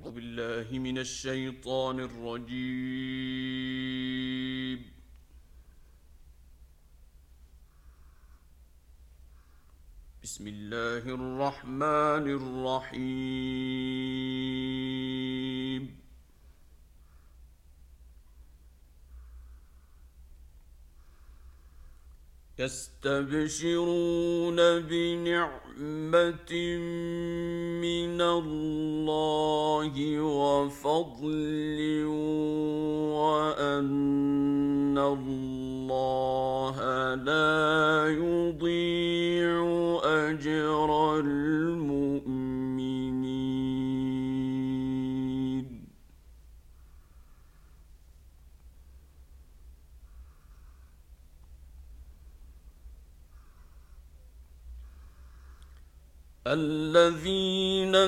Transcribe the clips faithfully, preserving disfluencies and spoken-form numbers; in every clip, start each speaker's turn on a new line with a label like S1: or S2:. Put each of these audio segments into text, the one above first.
S1: أعوذ بالله من الشيطان الرجيم. بسم الله الرحمن الرحيم. يستبشرون بنعمة من الله وفضل وأن الله لا يضيع أجر المؤمنين. الذين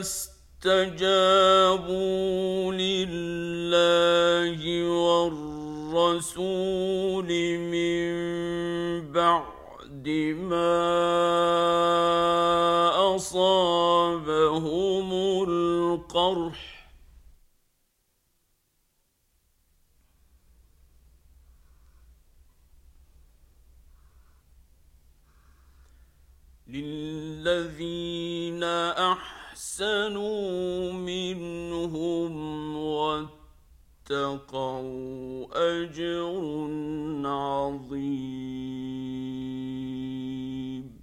S1: استجابوا لله والرسول من بعد ما أصابهم القرح للذين أحسنوا منهم واتقوا أجر عظيم.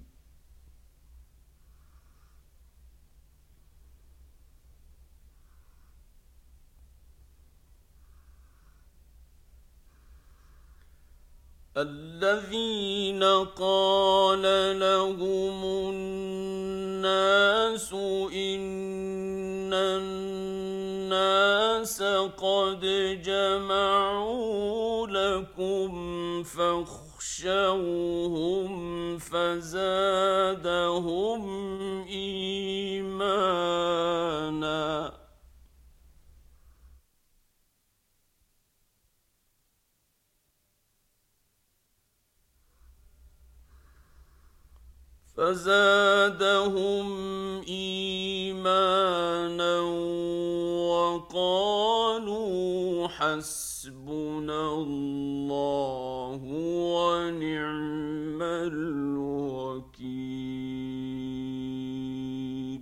S1: الذين قال لهم الناس إن الناس قد جمعوا لكم فاخشوهم فزادهم إيمانا فزادهم إيمانا وقالوا حسبنا الله ونعم الوكيل.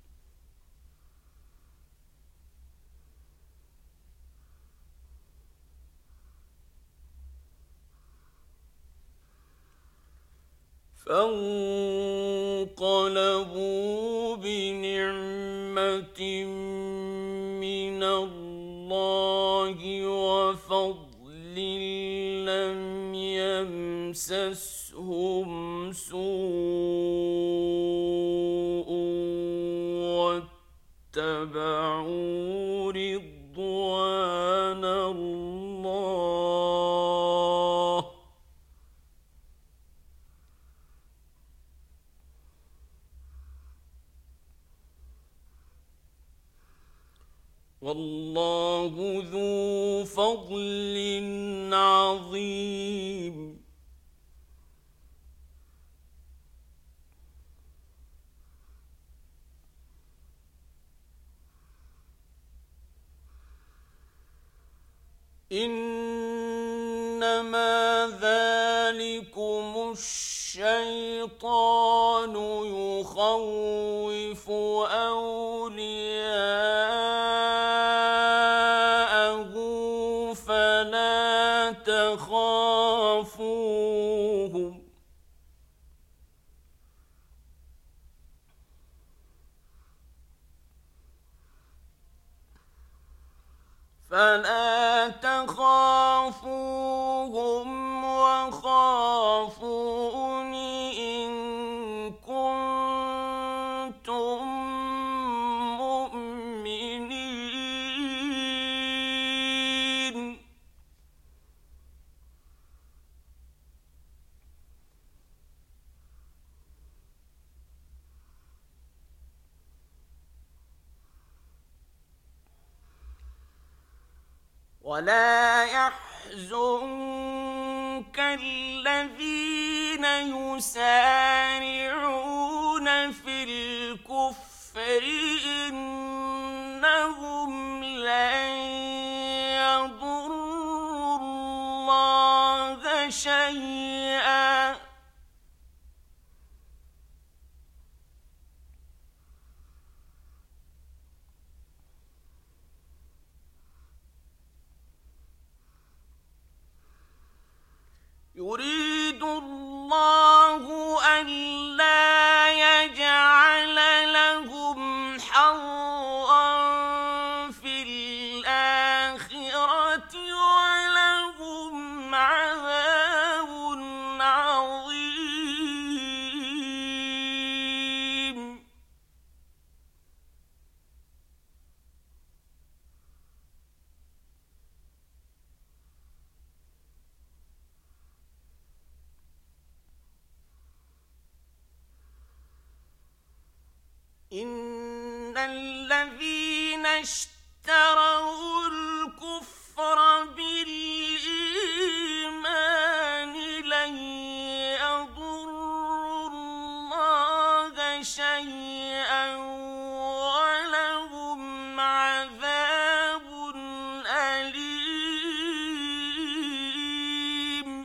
S1: فانقلبوا بنعمة من الله وفضل لم يمسسهم سوء واتبعوا رضوان الله والله ذو فضل عظيم. إنما ذلكم الشيطان يخوف أولياءه فلا تخافوهم فلا تخافوهم وخافون إن كنتم مؤمنين. ولا يحزنك الذين يسارعون في الكفر إنهم الذين اشتروا الكفر بالإيمان لن يضروا الله شيئا ولهم عذاب أليم.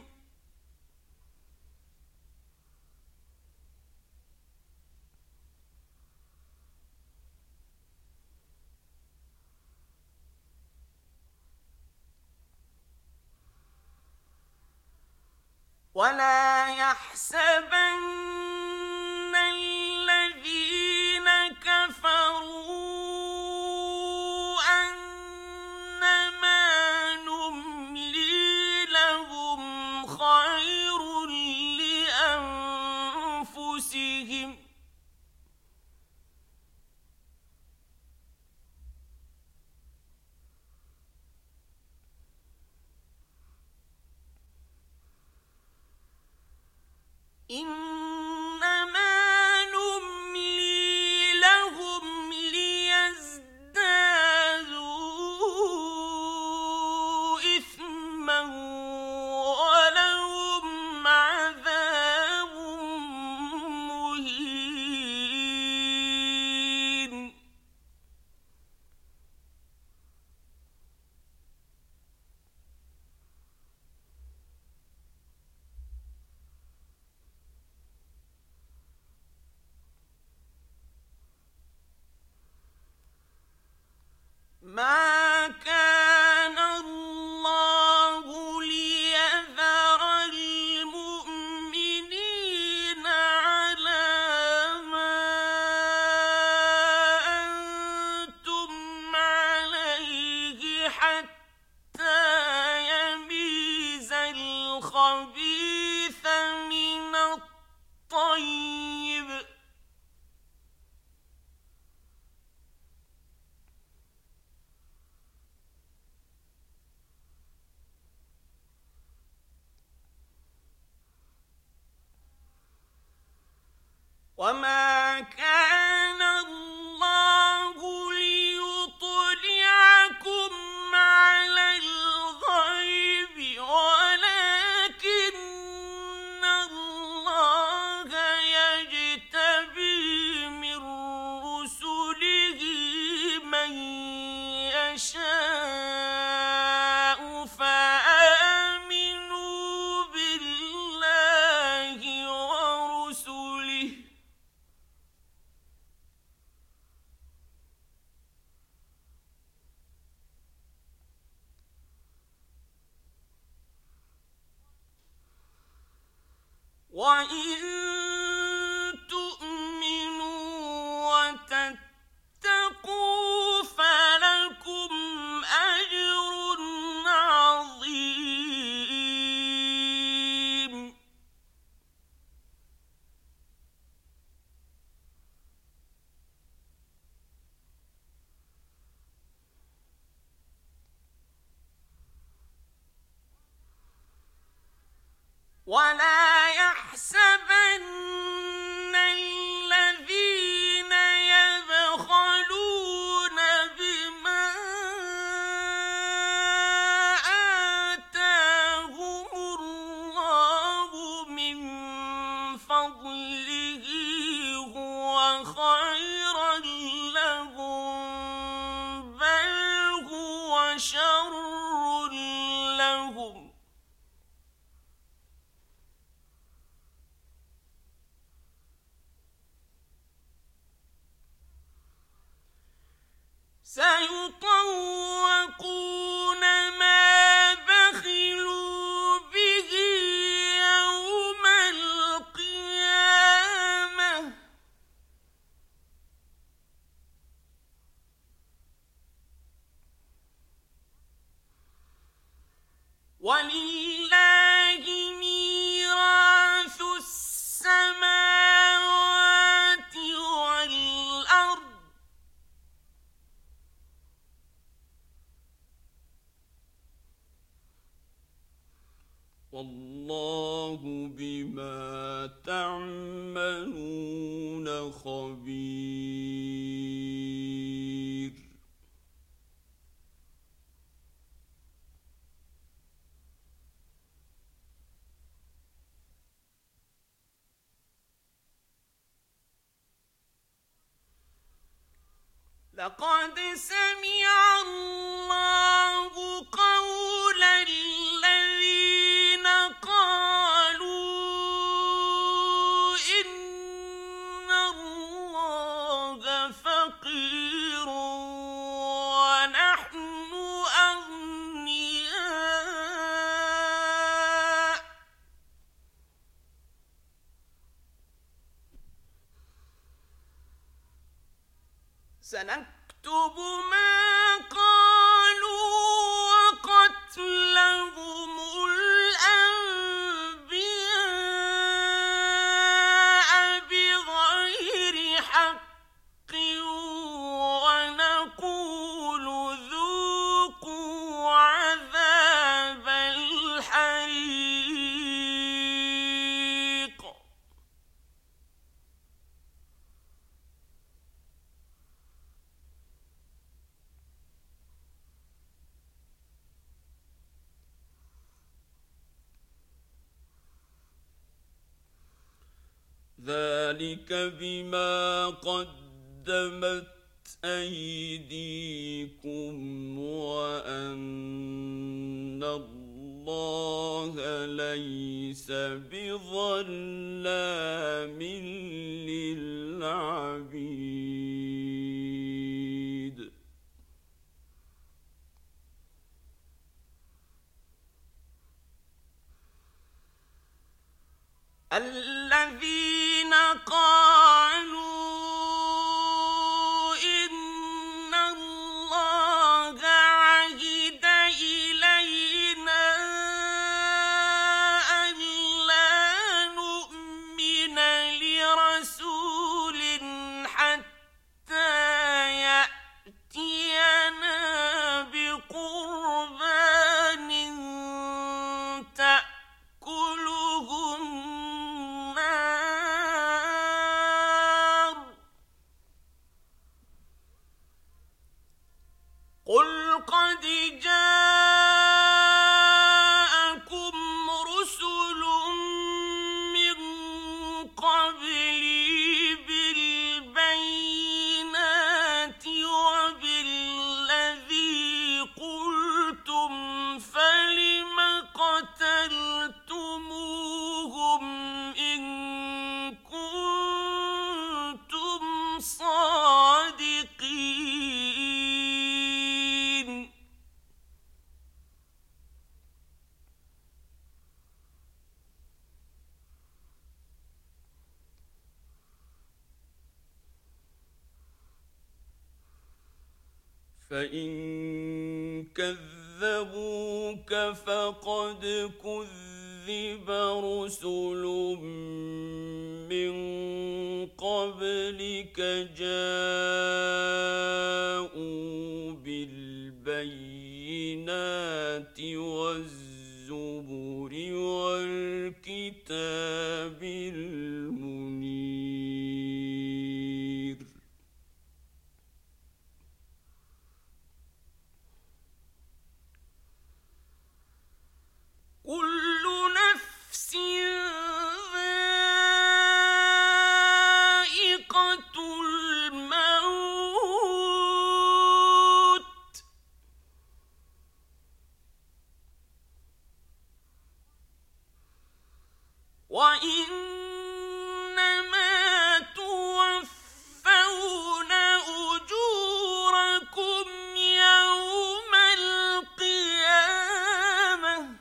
S1: ولا يحسبن الذين كفروا أنما نملي لهم خير لأنفسهم إنما نملي لهم ليزدادوا إثما ولهم عذاب مهين. ما كان الله ليذر المؤمنين على ما أنتم عليه حتى يميز الخبيث من الطيب وما كان الله ليطلعكم على الغيب ولكن الله يجتبي من رسله من يشاء فآمنوا بالله ورسله وإن تؤمنوا وتتقوا فلكم أجر عظيم. ولا يحسبن الذين يبخلون بما آتاهم الله من فضله هو خيرا لهم بل هو شر لهم سيطوقون ما بخلوا به يوم القيامة ولله ميراث السماوات والأرض والله بما تعملون خبير. لقد سمع الله قول الذين قالوا إن الله فقير ونحن أغنياء سنكتب ما قالوا وقتلهم الأنبياء بغير حق ونقول ذوقوا عذاب الحريق ذلك بما قدمت أيديكم وأن الله ليس بظلام للعبيد الذين قالوا إن الله عهد إلينا ألا نؤمن لرسول حتى يأتينا بقربان تأكله النار قل قد جاءكم رسل من قبلي بالبينات وبالذي قلتم فلم قتلتموهم إن كنتم صادقين فإن كذبوك فقد كذب رسل من قبلك جاءوا بالبينات والزبر والكتاب المنير كل نفس ذائقة الموت وإنما توفون أجوركم يوم القيامة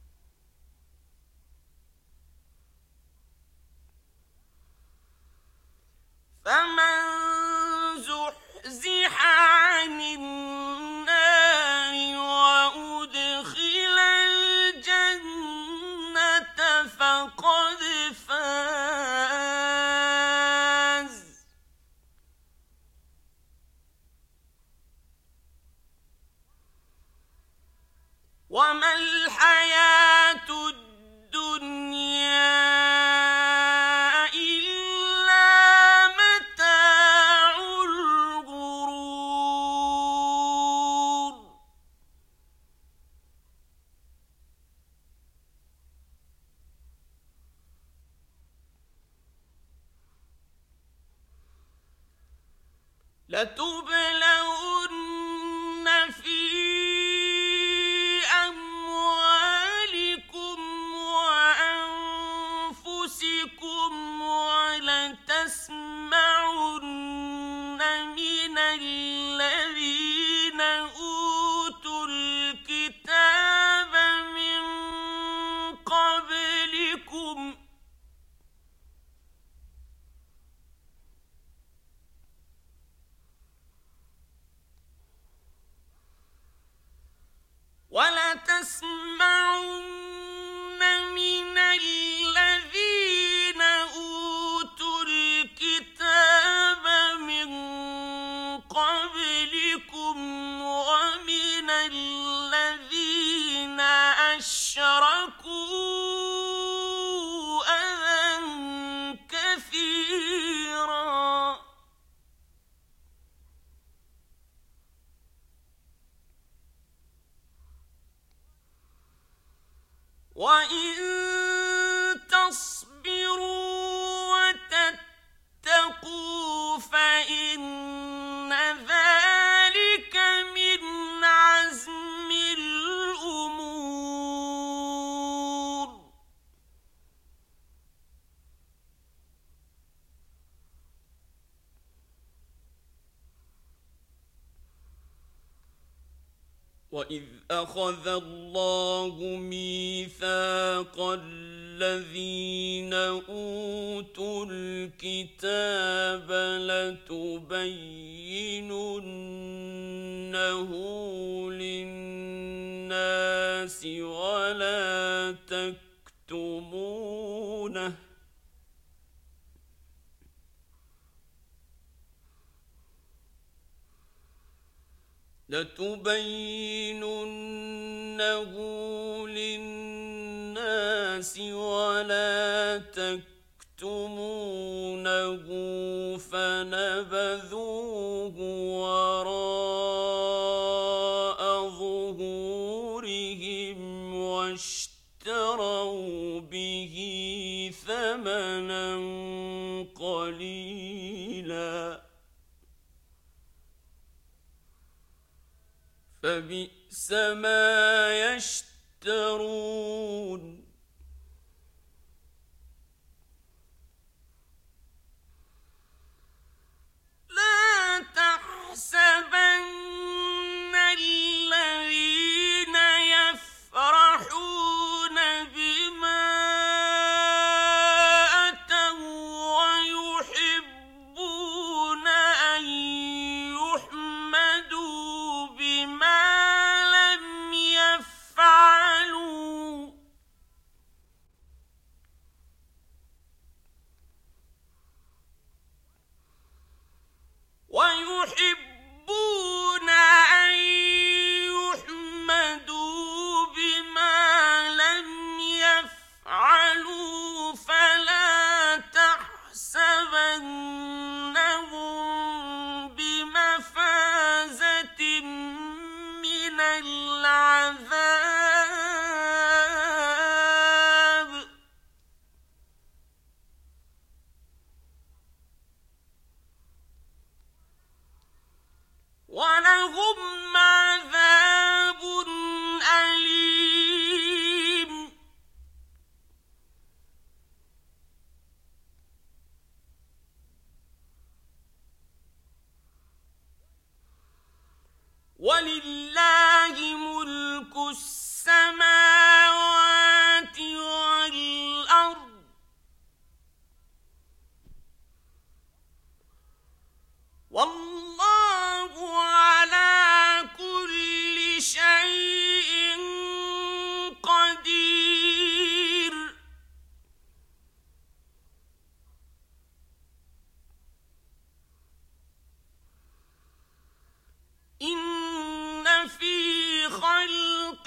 S1: فمن زحزح عن النار وأدخل الجنة فقد فاز وما الحياة الدنيا إلا متاع الغرور لتبلون في أموالكم وأنفسكم ولتسمعن من الذين أوتوا الكتاب من قبلكم ولتسمعن من الذين أوتوا الكتاب من قبلكم ومن الذين أشركوا أذى كثيرا وإن تصبروا وتتقوا فإن ذلك من عزم الأمور وإذ أخذ الله ميثاق الذين أوتوا الكتاب لتبيننه للناس ولا تكتمونه لتبيننه للناس ولا تكتمونه فنبذوه وراء ظهورهم واشتروا به ثمنا قليلا فبئس ما يشترون لا تحسبن الذين يفرحون بما أتوا ويحبون أن يحمدوا بما لم يفعلوا ويحبون أن يحمدوا بما لم يفعلوا فلا تحسبنهم بمفازة من العذاب ولهم عذاب أليم ولله ملك السماوات والأرض والله على كل شيء قدير إن في خلق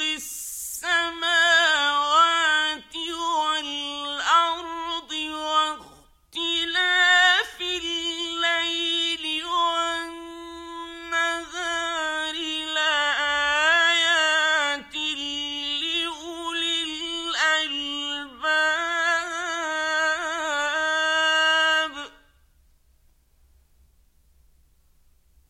S1: السماوات والأرض واختلاف الليل والنهار لآيات لأولي الألباب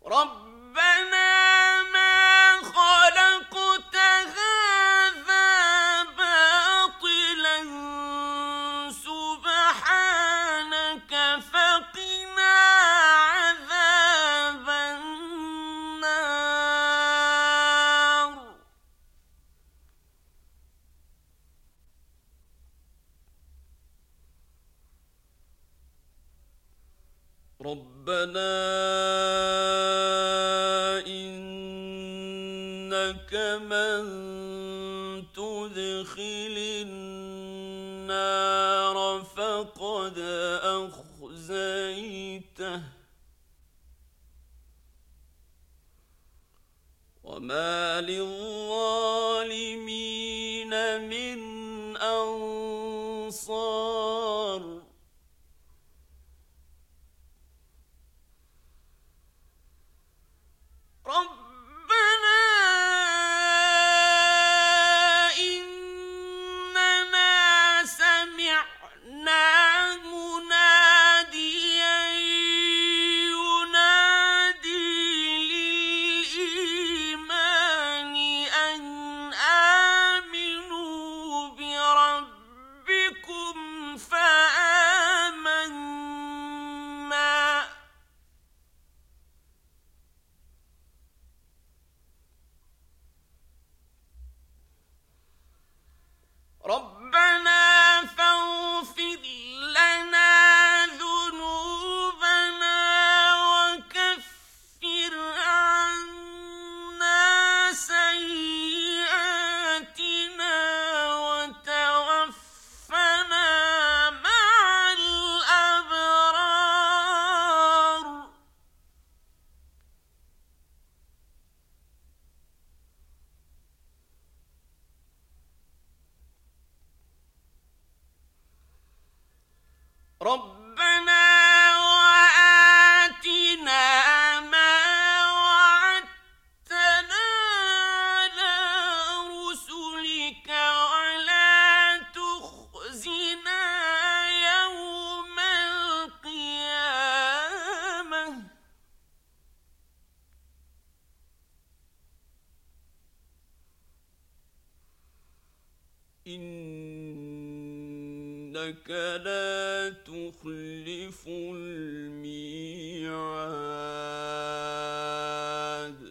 S1: ربنا ما خلقت هذا باطلا سبحانك فقنا عذاب النار ربنا إنك من تدخل النار فقد أخزيته وما للظالمين من أنصار ربنا إننا سمعنا مناديا ينادي للإيمان أن آمنوا بربكم فآمنا ربنا فاغفر لنا ذنوبنا وكفر عنا سيئاتنا وتوفنا مع الأبرار ربنا وآتنا ما وعدتنا على رسلك ولا تخزنا يوم القيامة إنك لا تخلف الميعاد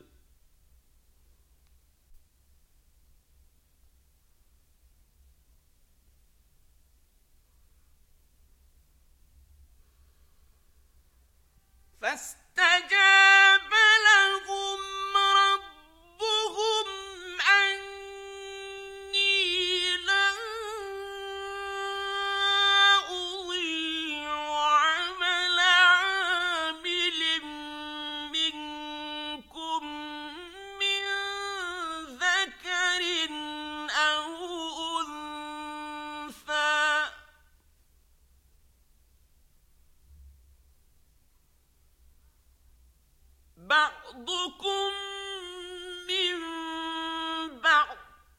S1: فاستجاب لهم ربهم أني لا أضيع عمل عامل منكم من ذكر أو أنثى بعضكم من بعض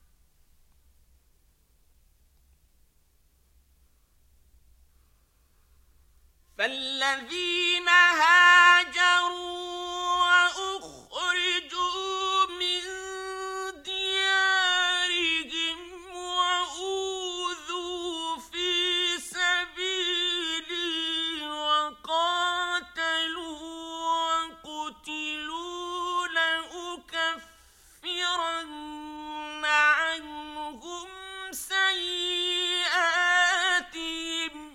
S1: فالذين هاجروا وأخرجوا من ديارهم وأوذوا في سبيلي وقاتلوا وقتلوا لأكفرن عنهم سيئاتهم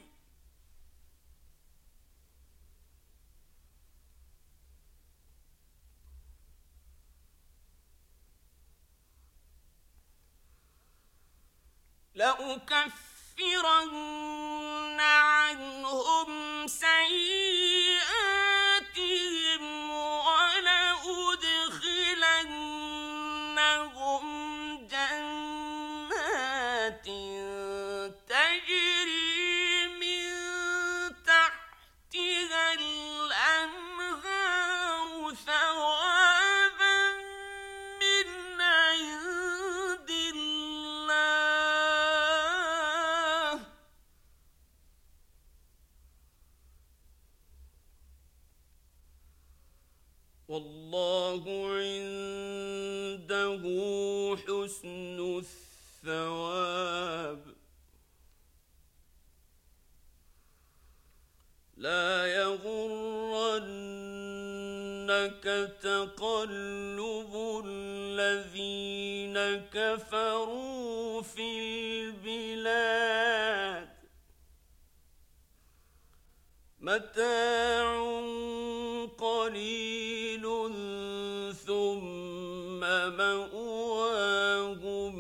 S1: لأكفرن عنهم سيئاتهم ولأدخلنهم جنات تجري من تحتها الأنهار ثوابا من عند الله والله عنده حسن الثواب لا يغرنك تقلب الذين كفروا في البلاد متاع قليل ثم مأواهم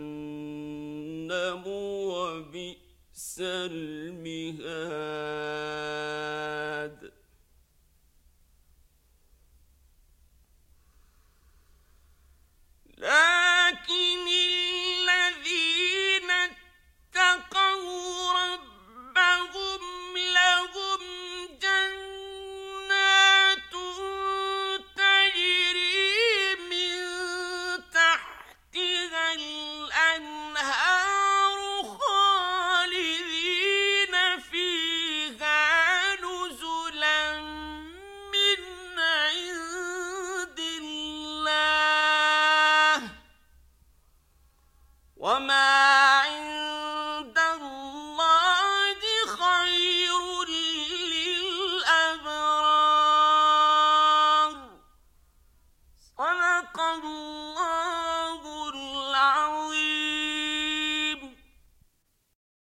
S1: جهنم وبئس المهاد